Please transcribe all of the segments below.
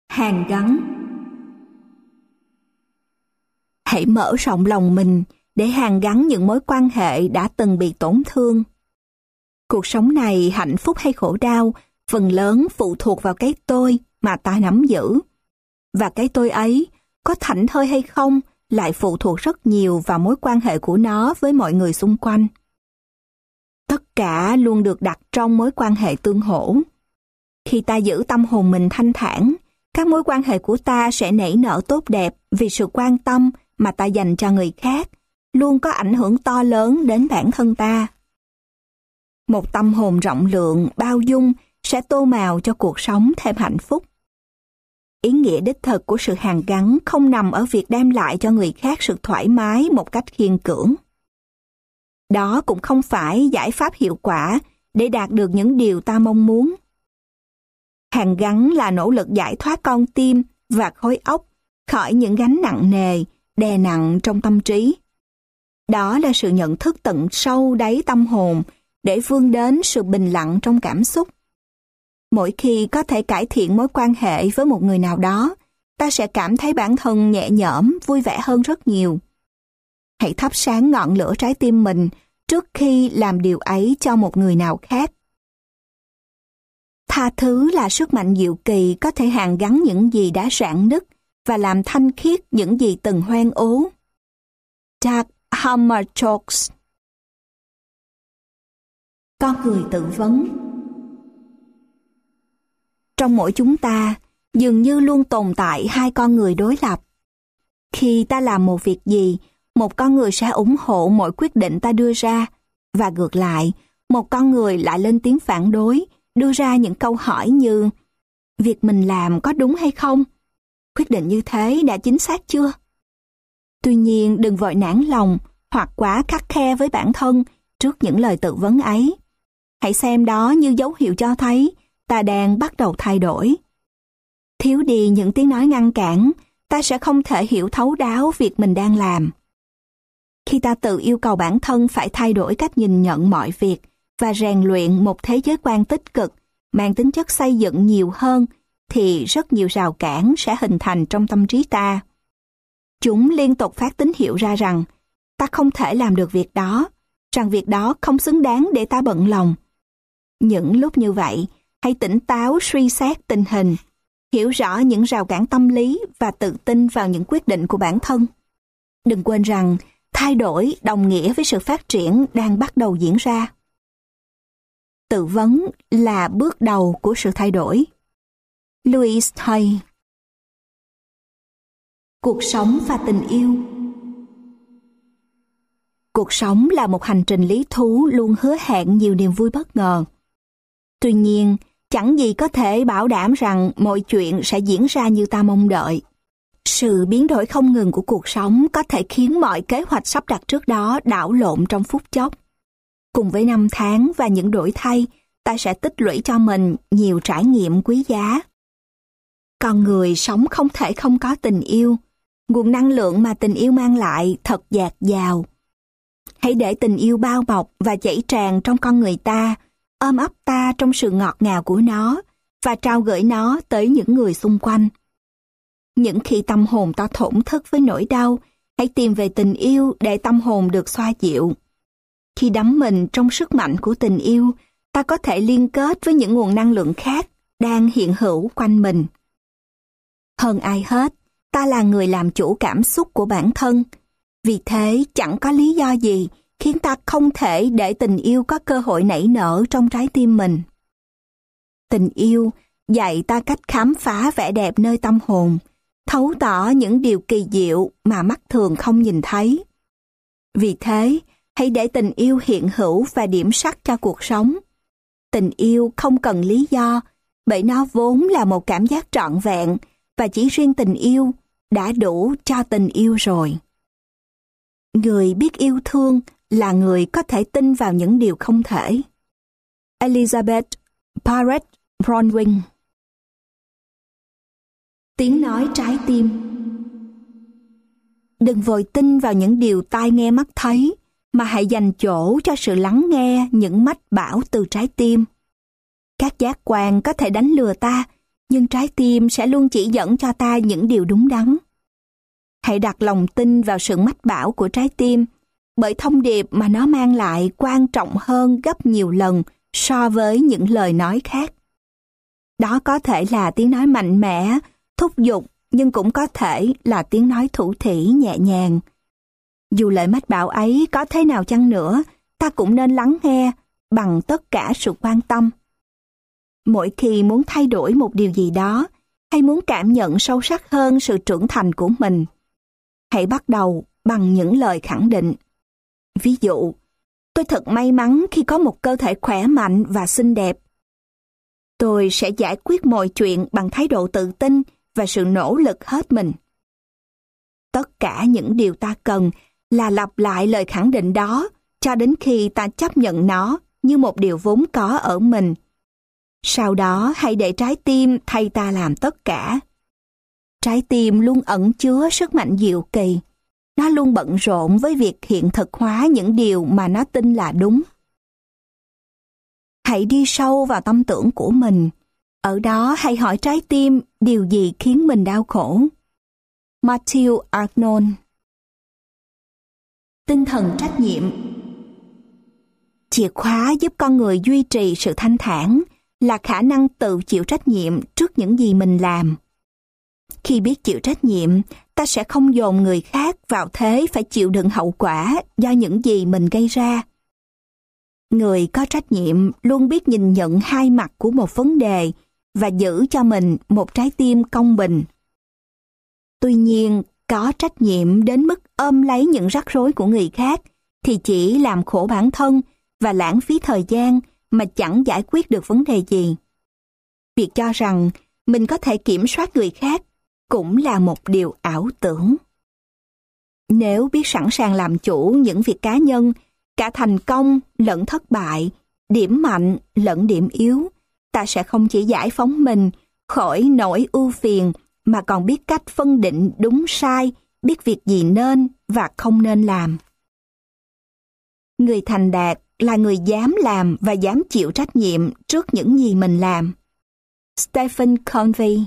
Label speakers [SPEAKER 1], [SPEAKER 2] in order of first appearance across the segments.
[SPEAKER 1] Hàn gắn. Hãy mở rộng lòng mình để hàn gắn những mối quan hệ đã từng bị tổn thương. Cuộc sống này hạnh phúc hay khổ đau, phần lớn phụ thuộc vào cái tôi mà ta nắm giữ. Và cái tôi ấy, có thảnh thơi hay không, lại phụ thuộc rất nhiều vào mối quan hệ của nó với mọi người xung quanh. Tất cả luôn được đặt trong mối quan hệ tương hỗ. Khi ta giữ tâm hồn mình thanh thản, các mối quan hệ của ta sẽ nảy nở tốt đẹp vì sự quan tâm mà ta dành cho người khác, luôn có ảnh hưởng to lớn đến bản thân ta. Một tâm hồn rộng lượng, bao dung sẽ tô màu cho cuộc sống thêm hạnh phúc. Ý nghĩa đích thực của sự hàn gắn không nằm ở việc đem lại cho người khác sự thoải mái một cách khiên cưỡng. Đó cũng không phải giải pháp hiệu quả để đạt được những điều ta mong muốn. Hàn gắn là nỗ lực giải thoát con tim và khối óc khỏi những gánh nặng nề, đè nặng trong tâm trí. Đó là sự nhận thức tận sâu đáy tâm hồn để vươn đến sự bình lặng trong cảm xúc. Mỗi khi có thể cải thiện mối quan hệ với một người nào đó, ta sẽ cảm thấy bản thân nhẹ nhõm, vui vẻ hơn rất nhiều. Hãy thắp sáng ngọn lửa trái tim mình trước khi làm điều ấy cho một người nào khác. Tha thứ là sức mạnh diệu kỳ có thể hàn gắn những gì đã rạn nứt và làm thanh khiết những gì từng hoen ố. Dag Hammarskjöld. Con người tự vấn. Trong mỗi chúng ta, dường như luôn tồn tại hai con người đối lập. Khi ta làm một việc gì, một con người sẽ ủng hộ mọi quyết định ta đưa ra, và ngược lại, một con người lại lên tiếng phản đối, đưa ra những câu hỏi như: việc mình làm có đúng hay không? Quyết định như thế đã chính xác chưa? Tuy nhiên, đừng vội nản lòng hoặc quá khắt khe với bản thân trước những lời tự vấn ấy. Hãy xem đó như dấu hiệu cho thấy ta đang bắt đầu thay đổi. Thiếu đi những tiếng nói ngăn cản, ta sẽ không thể hiểu thấu đáo việc mình đang làm. Khi ta tự yêu cầu bản thân phải thay đổi cách nhìn nhận mọi việc và rèn luyện một thế giới quan tích cực, mang tính chất xây dựng nhiều hơn, thì rất nhiều rào cản sẽ hình thành trong tâm trí ta. Chúng liên tục phát tín hiệu ra rằng ta không thể làm được việc đó, rằng việc đó không xứng đáng để ta bận lòng. Những lúc như vậy, hãy tỉnh táo suy xét tình hình, hiểu rõ những rào cản tâm lý và tự tin vào những quyết định của bản thân. Đừng quên rằng thay đổi đồng nghĩa với sự phát triển đang bắt đầu diễn ra. Tự vấn là bước đầu của sự thay đổi. Louise Hay. Cuộc sống và tình yêu. Cuộc sống là một hành trình lý thú luôn hứa hẹn nhiều niềm vui bất ngờ. Tuy nhiên, chẳng gì có thể bảo đảm rằng mọi chuyện sẽ diễn ra như ta mong đợi. Sự biến đổi không ngừng của cuộc sống có thể khiến mọi kế hoạch sắp đặt trước đó đảo lộn trong phút chốc. Cùng với năm tháng và những đổi thay, ta sẽ tích lũy cho mình nhiều trải nghiệm quý giá. Con người sống không thể không có tình yêu. Nguồn năng lượng mà tình yêu mang lại thật dạt dào. Hãy để tình yêu bao bọc và chảy tràn trong con người ta, ôm ấp ta trong sự ngọt ngào của nó và trao gửi nó tới những người xung quanh. Những khi tâm hồn ta thổn thức với nỗi đau, hãy tìm về tình yêu để tâm hồn được xoa dịu. Khi đắm mình trong sức mạnh của tình yêu, ta có thể liên kết với những nguồn năng lượng khác đang hiện hữu quanh mình. Hơn ai hết, ta là người làm chủ cảm xúc của bản thân. Vì thế, chẳng có lý do gì khiến ta không thể để tình yêu có cơ hội nảy nở trong trái tim mình. Tình yêu dạy ta cách khám phá vẻ đẹp nơi tâm hồn, thấu tỏ những điều kỳ diệu mà mắt thường không nhìn thấy. Vì thế, hãy để tình yêu hiện hữu và điểm sắc cho cuộc sống. Tình yêu không cần lý do, bởi nó vốn là một cảm giác trọn vẹn, và chỉ riêng tình yêu đã đủ cho tình yêu rồi. Người biết yêu thương là người có thể tin vào những điều không thể. Elizabeth Barrett Browning. Tiếng nói trái tim. Đừng vội tin vào những điều tai nghe mắt thấy, mà hãy dành chỗ cho sự lắng nghe những mách bảo từ trái tim. Các giác quan có thể đánh lừa ta, nhưng trái tim sẽ luôn chỉ dẫn cho ta những điều đúng đắn. Hãy đặt lòng tin vào sự mách bảo của trái tim, bởi thông điệp mà nó mang lại quan trọng hơn gấp nhiều lần so với những lời nói khác. Đó có thể là tiếng nói mạnh mẽ, thúc giục, nhưng cũng có thể là tiếng nói thủ thỉ nhẹ nhàng. Dù lời mách bảo ấy có thế nào chăng nữa, ta cũng nên lắng nghe bằng tất cả sự quan tâm. Mỗi khi muốn thay đổi một điều gì đó, hay muốn cảm nhận sâu sắc hơn sự trưởng thành của mình, hãy bắt đầu bằng những lời khẳng định. Ví dụ, tôi thật may mắn khi có một cơ thể khỏe mạnh và xinh đẹp. Tôi sẽ giải quyết mọi chuyện bằng thái độ tự tin và sự nỗ lực hết mình. Tất cả những điều ta cần là lặp lại lời khẳng định đó cho đến khi ta chấp nhận nó như một điều vốn có ở mình. Sau đó hãy để trái tim thay ta làm tất cả. Trái tim luôn ẩn chứa sức mạnh diệu kỳ. Nó luôn bận rộn với việc hiện thực hóa những điều mà nó tin là đúng. Hãy đi sâu vào tâm tưởng của mình. Ở đó hãy hỏi trái tim điều gì khiến mình đau khổ. Matthew Arnold. Tinh thần trách nhiệm. Chìa khóa giúp con người duy trì sự thanh thản là khả năng tự chịu trách nhiệm trước những gì mình làm. Khi biết chịu trách nhiệm, ta sẽ không dồn người khác vào thế phải chịu đựng hậu quả do những gì mình gây ra. Người có trách nhiệm luôn biết nhìn nhận hai mặt của một vấn đề và giữ cho mình một trái tim công bình. Tuy nhiên, có trách nhiệm đến mức ôm lấy những rắc rối của người khác thì chỉ làm khổ bản thân và lãng phí thời gian mà chẳng giải quyết được vấn đề gì. Việc cho rằng mình có thể kiểm soát người khác cũng là một điều ảo tưởng. Nếu biết sẵn sàng làm chủ những việc cá nhân, cả thành công lẫn thất bại, điểm mạnh lẫn điểm yếu, ta sẽ không chỉ giải phóng mình khỏi nỗi ưu phiền mà còn biết cách phân định đúng sai, biết việc gì nên và không nên làm. Người thành đạt là người dám làm và dám chịu trách nhiệm trước những gì mình làm. Stephen Covey.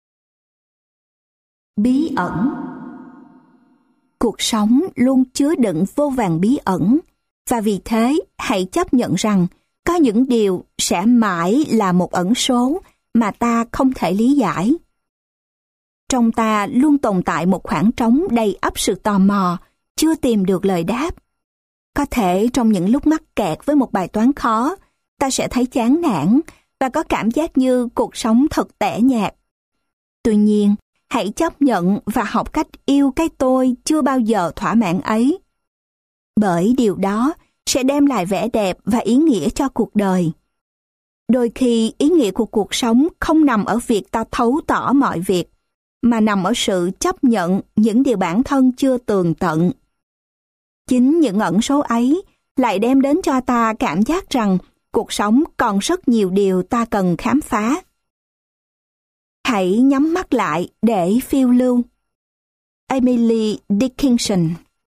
[SPEAKER 1] Bí ẩn. Cuộc sống luôn chứa đựng vô vàn bí ẩn, và vì thế hãy chấp nhận rằng có những điều sẽ mãi là một ẩn số mà ta không thể lý giải. Trong ta luôn tồn tại một khoảng trống đầy ắp sự tò mò, chưa tìm được lời đáp. Có thể trong những lúc mắc kẹt với một bài toán khó, ta sẽ thấy chán nản và có cảm giác như cuộc sống thật tẻ nhạt. Tuy nhiên, hãy chấp nhận và học cách yêu cái tôi chưa bao giờ thỏa mãn ấy. Bởi điều đó sẽ đem lại vẻ đẹp và ý nghĩa cho cuộc đời. Đôi khi ý nghĩa của cuộc sống không nằm ở việc ta thấu tỏ mọi việc, mà nằm ở sự chấp nhận những điều bản thân chưa tường tận. Chính những ẩn số ấy lại đem đến cho ta cảm giác rằng cuộc sống còn rất nhiều điều ta cần khám phá. Hãy nhắm mắt lại để phiêu lưu. Emily Dickinson.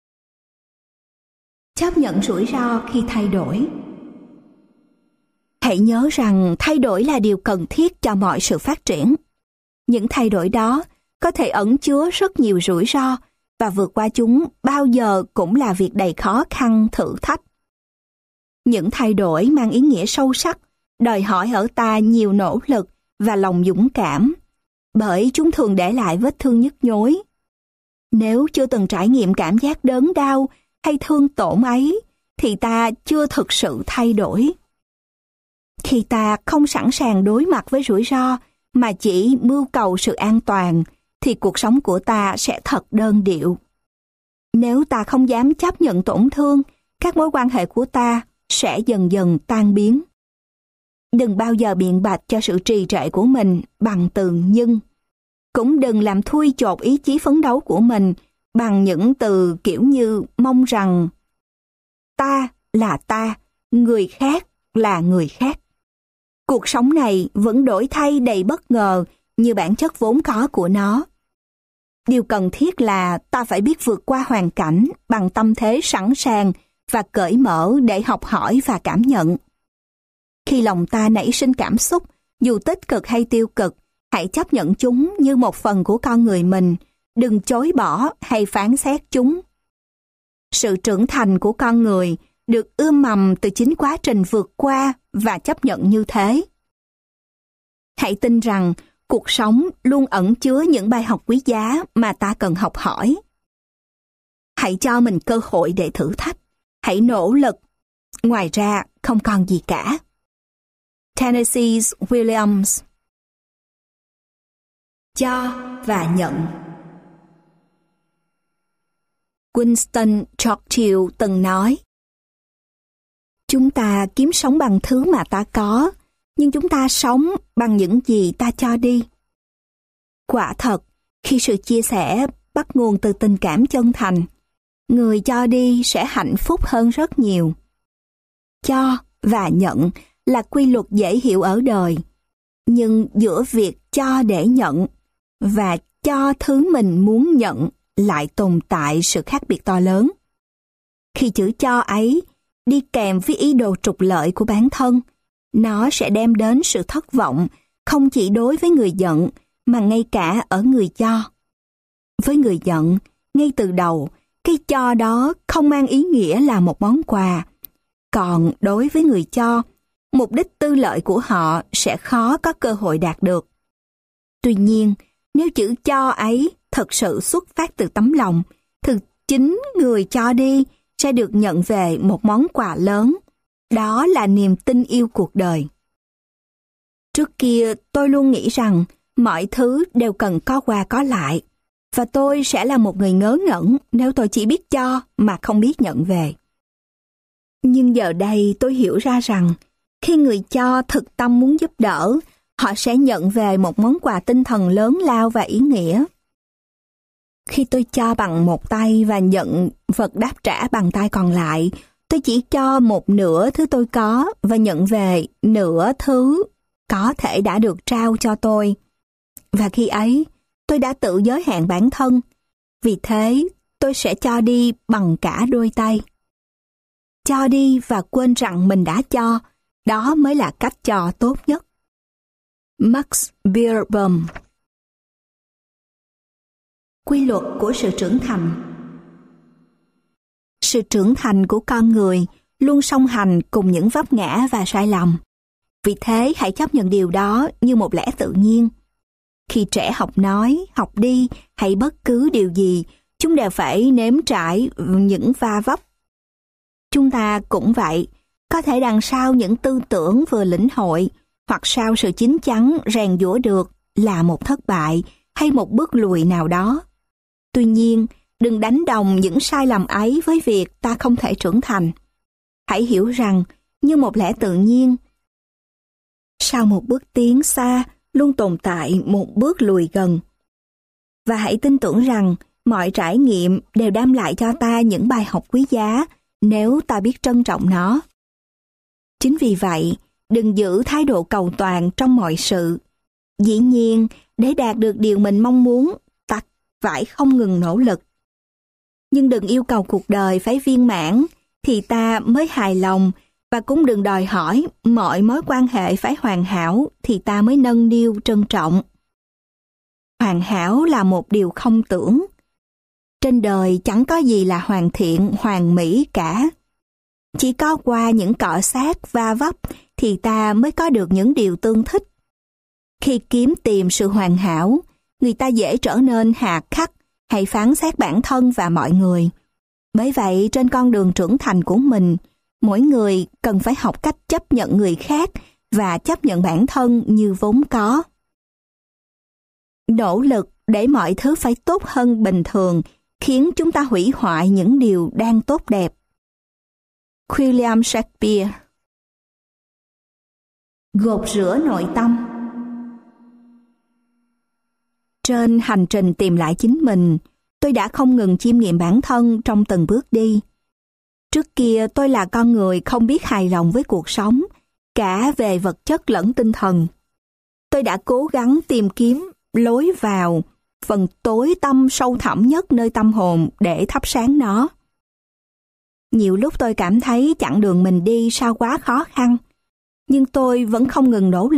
[SPEAKER 1] Chấp nhận rủi ro khi thay đổi. Hãy nhớ rằng thay đổi là điều cần thiết cho mọi sự phát triển. Những thay đổi đó có thể ẩn chứa rất nhiều rủi ro và vượt qua chúng bao giờ cũng là việc đầy khó khăn, thử thách. Những thay đổi mang ý nghĩa sâu sắc, đòi hỏi ở ta nhiều nỗ lực và lòng dũng cảm, bởi chúng thường để lại vết thương nhức nhối. Nếu chưa từng trải nghiệm cảm giác đớn đau hay thương tổn ấy, thì ta chưa thực sự thay đổi. Khi ta không sẵn sàng đối mặt với rủi ro mà chỉ mưu cầu sự an toàn, thì cuộc sống của ta sẽ thật đơn điệu. Nếu ta không dám chấp nhận tổn thương, các mối quan hệ của ta sẽ dần dần tan biến. Đừng bao giờ biện bạch cho sự trì trệ của mình bằng từ nhưng. Cũng đừng làm thui chột ý chí phấn đấu của mình bằng những từ kiểu như mong rằng ta là ta, người khác là người khác. Cuộc sống này vẫn đổi thay đầy bất ngờ như bản chất vốn có của nó. Điều cần thiết là ta phải biết vượt qua hoàn cảnh bằng tâm thế sẵn sàng và cởi mở để học hỏi và cảm nhận. Khi lòng ta nảy sinh cảm xúc, dù tích cực hay tiêu cực, Hãy chấp nhận chúng như một phần của con người mình, đừng chối bỏ hay phán xét chúng. Sự trưởng thành của con người được ươm mầm từ chính quá trình vượt qua và chấp nhận như thế. Hãy tin rằng cuộc sống luôn ẩn chứa những bài học quý giá mà ta cần học hỏi. Hãy cho mình cơ hội để thử thách. Hãy nỗ lực. Ngoài ra, không còn gì cả. Tennessee Williams. Cho và nhận. Winston Churchill từng nói, chúng ta kiếm sống bằng thứ mà ta có, nhưng chúng ta sống bằng những gì ta cho đi. Quả thật, khi sự chia sẻ bắt nguồn từ tình cảm chân thành, người cho đi sẽ hạnh phúc hơn rất nhiều. Cho và nhận là quy luật dễ hiểu ở đời, nhưng giữa việc cho để nhận và cho thứ mình muốn nhận lại tồn tại sự khác biệt to lớn. Khi chữ cho ấy đi kèm với ý đồ trục lợi của bản thân, nó sẽ đem đến sự thất vọng không chỉ đối với người nhận mà ngay cả ở người cho. Với người nhận, ngay từ đầu, cái cho đó không mang ý nghĩa là một món quà. Còn đối với người cho, mục đích tư lợi của họ sẽ khó có cơ hội đạt được. Tuy nhiên, nếu chữ cho ấy thật sự xuất phát từ tấm lòng, thì chính người cho đi sẽ được nhận về một món quà lớn. Đó là niềm tin yêu cuộc đời. Trước kia tôi luôn nghĩ rằng mọi thứ đều cần có qua có lại, và tôi sẽ là một người ngớ ngẩn nếu tôi chỉ biết cho mà không biết nhận về. Nhưng giờ đây tôi hiểu ra rằng khi người cho thực tâm muốn giúp đỡ, họ sẽ nhận về một món quà tinh thần lớn lao và ý nghĩa. Khi tôi cho bằng một tay và nhận vật đáp trả bằng tay còn lại, tôi chỉ cho một nửa thứ tôi có và nhận về nửa thứ có thể đã được trao cho tôi. Và khi ấy, tôi đã tự giới hạn bản thân. Vì thế, tôi sẽ cho đi bằng cả đôi tay. Cho đi và quên rằng mình đã cho, đó mới là cách cho tốt nhất. Max Beerbohm. Quy luật của sự trưởng thành. Sự trưởng thành của con người luôn song hành cùng những vấp ngã và sai lầm. Vì thế hãy chấp nhận điều đó như một lẽ tự nhiên. Khi trẻ học nói, học đi hay bất cứ điều gì, chúng đều phải nếm trải những va vấp. Chúng ta cũng vậy, có thể đằng sau những tư tưởng vừa lĩnh hội hoặc sau sự chín chắn rèn giũa được là một thất bại hay một bước lùi nào đó. Tuy nhiên, đừng đánh đồng những sai lầm ấy với việc ta không thể trưởng thành. Hãy hiểu rằng, như một lẽ tự nhiên, sau một bước tiến xa luôn tồn tại một bước lùi gần. Và hãy tin tưởng rằng mọi trải nghiệm đều đem lại cho ta những bài học quý giá nếu ta biết trân trọng nó. Chính vì vậy, đừng giữ thái độ cầu toàn trong mọi sự. Dĩ nhiên, để đạt được điều mình mong muốn, ta phải không ngừng nỗ lực. Nhưng đừng yêu cầu cuộc đời phải viên mãn thì ta mới hài lòng, và cũng đừng đòi hỏi mọi mối quan hệ phải hoàn hảo thì ta mới nâng niu trân trọng. Hoàn hảo là một điều không tưởng. Trên đời chẳng có gì là hoàn thiện, hoàn mỹ cả. Chỉ có qua những cọ xát va vấp thì ta mới có được những điều tương thích. Khi kiếm tìm sự hoàn hảo, người ta dễ trở nên hà khắc hay phán xét bản thân và mọi người. Bởi vậy, trên con đường trưởng thành của mình, mỗi người cần phải học cách chấp nhận người khác và chấp nhận bản thân như vốn có. Nỗ lực để mọi thứ phải tốt hơn bình thường khiến chúng ta hủy hoại những điều đang tốt đẹp. William Shakespeare. Gột rửa nội tâm. Trên hành trình tìm lại chính mình, tôi đã không ngừng chiêm nghiệm bản thân trong từng bước đi. Trước kia tôi là con người không biết hài lòng với cuộc sống, cả về vật chất lẫn tinh thần. Tôi đã cố gắng tìm kiếm lối vào phần tối tăm sâu thẳm nhất nơi tâm hồn để thắp sáng nó. Nhiều lúc tôi cảm thấy chặng đường mình đi sao quá khó khăn, nhưng tôi vẫn không ngừng nỗ lực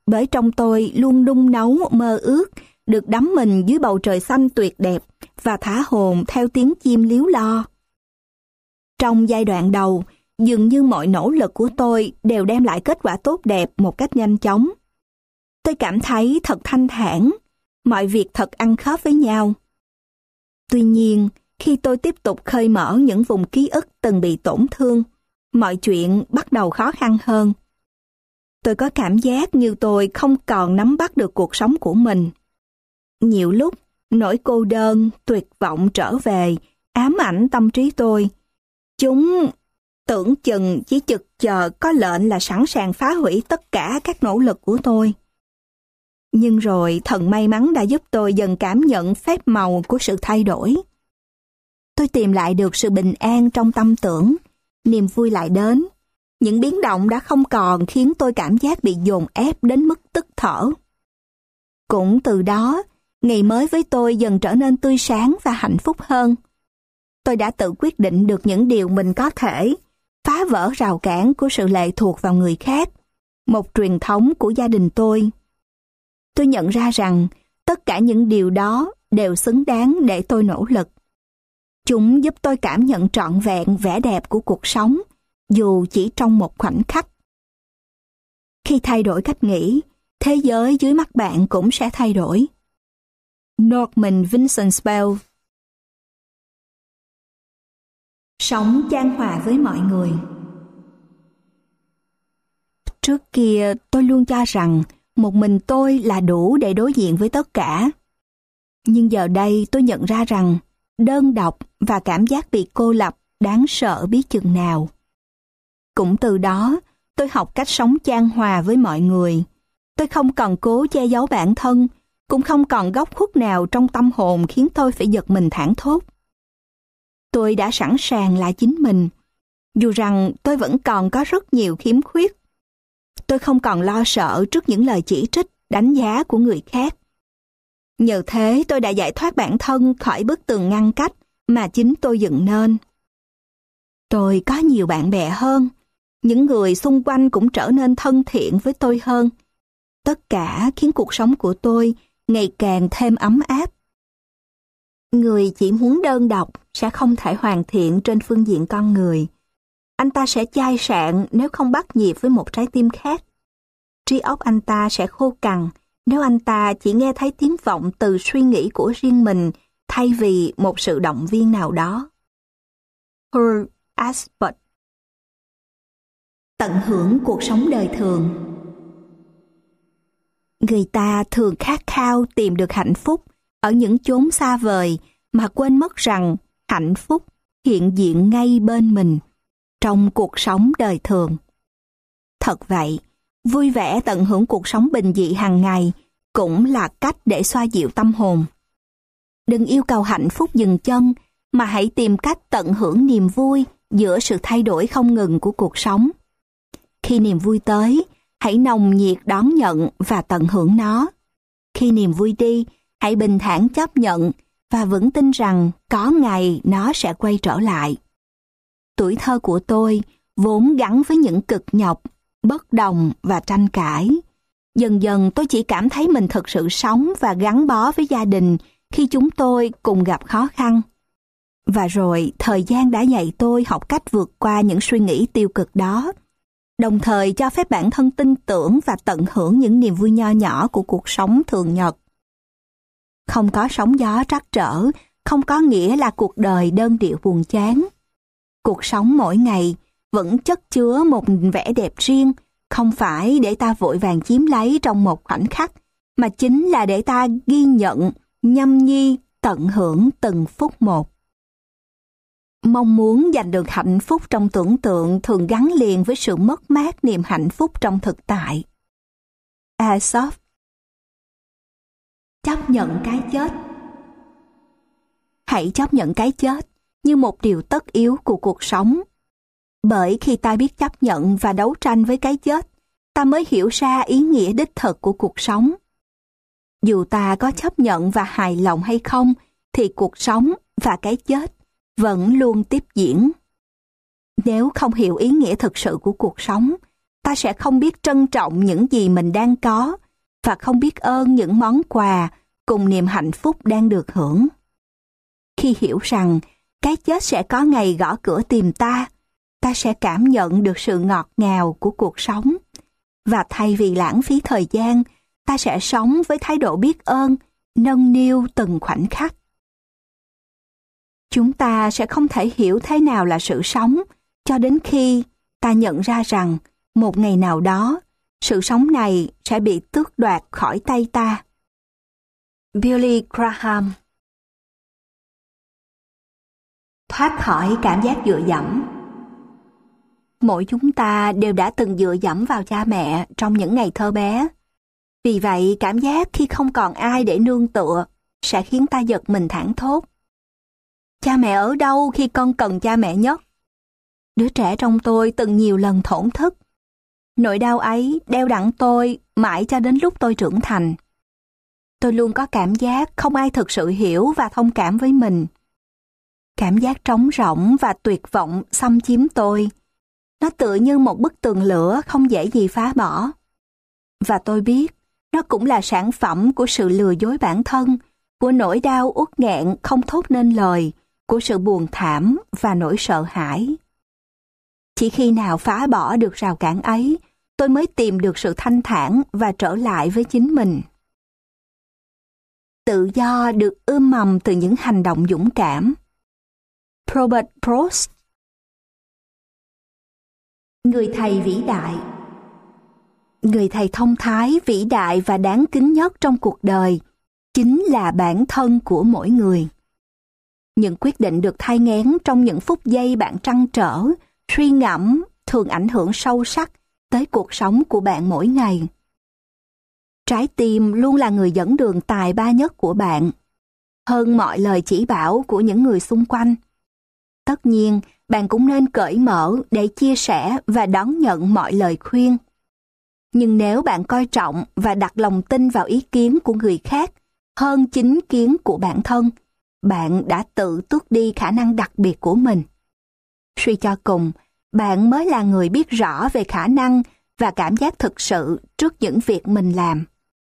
[SPEAKER 1] bởi trong tôi luôn nung nấu mơ ước được đắm mình dưới bầu trời xanh tuyệt đẹp và thả hồn theo tiếng chim líu lo. Trong giai đoạn đầu, dường như mọi nỗ lực của tôi đều đem lại kết quả tốt đẹp một cách nhanh chóng. Tôi cảm thấy thật thanh thản, mọi việc thật ăn khớp với nhau. Tuy nhiên, khi tôi tiếp tục khơi mở những vùng ký ức từng bị tổn thương, mọi chuyện bắt đầu khó khăn hơn. Tôi có cảm giác như tôi không còn nắm bắt được cuộc sống của mình. Nhiều lúc, nỗi cô đơn, tuyệt vọng trở về, ám ảnh tâm trí tôi. Chúng tưởng chừng chỉ chực chờ có lệnh là sẵn sàng phá hủy tất cả các nỗ lực của tôi. Nhưng rồi thần may mắn đã giúp tôi dần cảm nhận phép màu của sự thay đổi. Tôi tìm lại được sự bình an trong tâm tưởng, niềm vui lại đến. Những biến động đã không còn khiến tôi cảm giác bị dồn ép đến mức tức thở. Cũng từ đó, ngày mới với tôi dần trở nên tươi sáng và hạnh phúc hơn. Tôi đã tự quyết định được những điều mình có thể, phá vỡ rào cản của sự lệ thuộc vào người khác, một truyền thống của gia đình tôi. Tôi nhận ra rằng tất cả những điều đó đều xứng đáng để tôi nỗ lực. Chúng giúp tôi cảm nhận trọn vẹn vẻ đẹp của cuộc sống, dù chỉ trong một khoảnh khắc. Khi thay đổi cách nghĩ, thế giới dưới mắt bạn cũng sẽ thay đổi. Norman Vincent Peale. Sống chan hòa với mọi người. Trước kia tôi luôn cho rằng một mình tôi là đủ để đối diện với tất cả. Nhưng giờ đây tôi nhận ra rằng đơn độc và cảm giác bị cô lập đáng sợ biết chừng nào. Cũng từ đó, tôi học cách sống chan hòa với mọi người. Tôi không còn cố che giấu bản thân, cũng không còn góc khuất nào trong tâm hồn khiến tôi phải giật mình thảng thốt. Tôi đã sẵn sàng là chính mình, dù rằng tôi vẫn còn có rất nhiều khiếm khuyết. Tôi không còn lo sợ trước những lời chỉ trích, đánh giá của người khác. Nhờ thế tôi đã giải thoát bản thân khỏi bức tường ngăn cách mà chính tôi dựng nên. Tôi có nhiều bạn bè hơn, những người xung quanh cũng trở nên thân thiện với tôi hơn. Tất cả khiến cuộc sống của tôi ngày càng thêm ấm áp. Người chỉ muốn đơn độc sẽ không thể hoàn thiện trên phương diện con người. Anh ta sẽ chai sạn nếu không bắt nhịp với một trái tim khác. Trí óc anh ta sẽ khô cằn nếu anh ta chỉ nghe thấy tiếng vọng từ suy nghĩ của riêng mình thay vì một sự động viên nào đó. Hugh Ashford. Tận hưởng cuộc sống đời thường. Người ta thường khát khao tìm được hạnh phúc ở những chốn xa vời mà quên mất rằng hạnh phúc hiện diện ngay bên mình trong cuộc sống đời thường. Thật vậy, vui vẻ tận hưởng cuộc sống bình dị hàng ngày cũng là cách để xoa dịu tâm hồn. Đừng yêu cầu hạnh phúc dừng chân, mà hãy tìm cách tận hưởng niềm vui giữa sự thay đổi không ngừng của cuộc sống. Khi niềm vui tới, hãy nồng nhiệt đón nhận và tận hưởng nó. Khi niềm vui đi, hãy bình thản chấp nhận và vững tin rằng có ngày nó sẽ quay trở lại. Tuổi thơ của tôi vốn gắn với những cực nhọc, bất đồng và tranh cãi. Dần dần tôi chỉ cảm thấy mình thực sự sống và gắn bó với gia đình khi chúng tôi cùng gặp khó khăn. Và rồi thời gian đã dạy tôi học cách vượt qua những suy nghĩ tiêu cực đó, đồng thời cho phép bản thân tin tưởng và tận hưởng những niềm vui nho nhỏ của cuộc sống thường nhật. Không có sóng gió trắc trở, không có nghĩa là cuộc đời đơn điệu buồn chán. Cuộc sống mỗi ngày vẫn chất chứa một vẻ đẹp riêng, không phải để ta vội vàng chiếm lấy trong một khoảnh khắc, mà chính là để ta ghi nhận, nhâm nhi, tận hưởng từng phút một. Mong muốn giành được hạnh phúc trong tưởng tượng thường gắn liền với sự mất mát niềm hạnh phúc trong thực tại. Aesop. Chấp nhận cái chết. Hãy chấp nhận cái chết như một điều tất yếu của cuộc sống. Bởi khi ta biết chấp nhận và đấu tranh với cái chết, ta mới hiểu ra ý nghĩa đích thực của cuộc sống. Dù ta có chấp nhận và hài lòng hay không, thì cuộc sống và cái chết vẫn luôn tiếp diễn. Nếu không hiểu ý nghĩa thực sự của cuộc sống, ta sẽ không biết trân trọng những gì mình đang có và không biết ơn những món quà cùng niềm hạnh phúc đang được hưởng. Khi hiểu rằng cái chết sẽ có ngày gõ cửa tìm ta, ta sẽ cảm nhận được sự ngọt ngào của cuộc sống. Và thay vì lãng phí thời gian, ta sẽ sống với thái độ biết ơn, nâng niu từng khoảnh khắc. Chúng ta sẽ không thể hiểu thế nào là sự sống cho đến khi ta nhận ra rằng một ngày nào đó, sự sống này sẽ bị tước đoạt khỏi tay ta. Billy Graham. Thoát khỏi cảm giác dựa dẫm. Mỗi chúng ta đều đã từng dựa dẫm vào cha mẹ trong những ngày thơ bé. Vì vậy, cảm giác khi không còn ai để nương tựa sẽ khiến ta giật mình thảng thốt. Cha mẹ ở đâu khi con cần cha mẹ nhất? Đứa trẻ trong tôi từng nhiều lần thổn thức. Nỗi đau ấy đeo đẳng tôi mãi cho đến lúc tôi trưởng thành. Tôi luôn có cảm giác không ai thực sự hiểu và thông cảm với mình. Cảm giác trống rỗng và tuyệt vọng xâm chiếm tôi. Nó tựa như một bức tường lửa không dễ gì phá bỏ. Và tôi biết, nó cũng là sản phẩm của sự lừa dối bản thân, của nỗi đau uất nghẹn không thốt nên lời, của sự buồn thảm và nỗi sợ hãi. Chỉ khi nào phá bỏ được rào cản ấy, tôi mới tìm được sự thanh thản và trở lại với chính mình. Tự do được ươm mầm từ những hành động dũng cảm. Robert Frost. Người thầy vĩ đại. Người thầy thông thái, vĩ đại và đáng kính nhất trong cuộc đời chính là bản thân của mỗi người. Những quyết định được thai nghén trong những phút giây bạn trăn trở, suy ngẫm thường ảnh hưởng sâu sắc tới cuộc sống của bạn mỗi ngày. Trái tim luôn là người dẫn đường tài ba nhất của bạn, hơn mọi lời chỉ bảo của những người xung quanh. Tất nhiên, bạn cũng nên cởi mở để chia sẻ và đón nhận mọi lời khuyên. Nhưng nếu bạn coi trọng và đặt lòng tin vào ý kiến của người khác hơn chính kiến của bản thân, bạn đã tự tước đi khả năng đặc biệt của mình. Suy cho cùng, bạn mới là người biết rõ về khả năng và cảm giác thực sự trước những việc mình làm.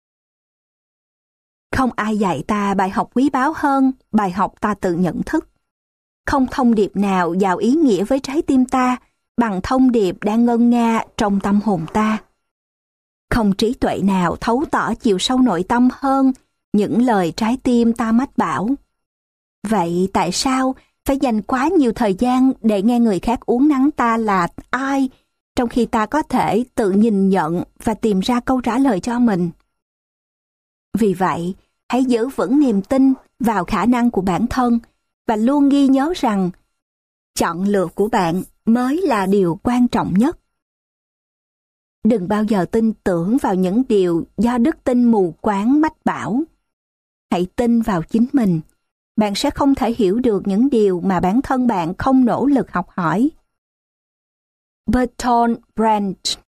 [SPEAKER 1] Không ai dạy ta bài học quý báu hơn bài học ta tự nhận thức. Không thông điệp nào giàu ý nghĩa với trái tim ta bằng thông điệp đang ngân nga trong tâm hồn ta. Không trí tuệ nào thấu tỏ chiều sâu nội tâm hơn những lời trái tim ta mách bảo. Vậy tại sao phải dành quá nhiều thời gian để nghe người khác uốn nắn ta là ai, trong khi ta có thể tự nhìn nhận và tìm ra câu trả lời cho mình? Vì vậy, hãy giữ vững niềm tin vào khả năng của bản thân và luôn ghi nhớ rằng chọn lựa của bạn mới là điều quan trọng nhất. Đừng bao giờ tin tưởng vào những điều do đức tin mù quáng mách bảo. Hãy tin vào chính mình. Bạn sẽ không thể hiểu được những điều mà bản thân bạn không nỗ lực học hỏi. Bertolt Brecht.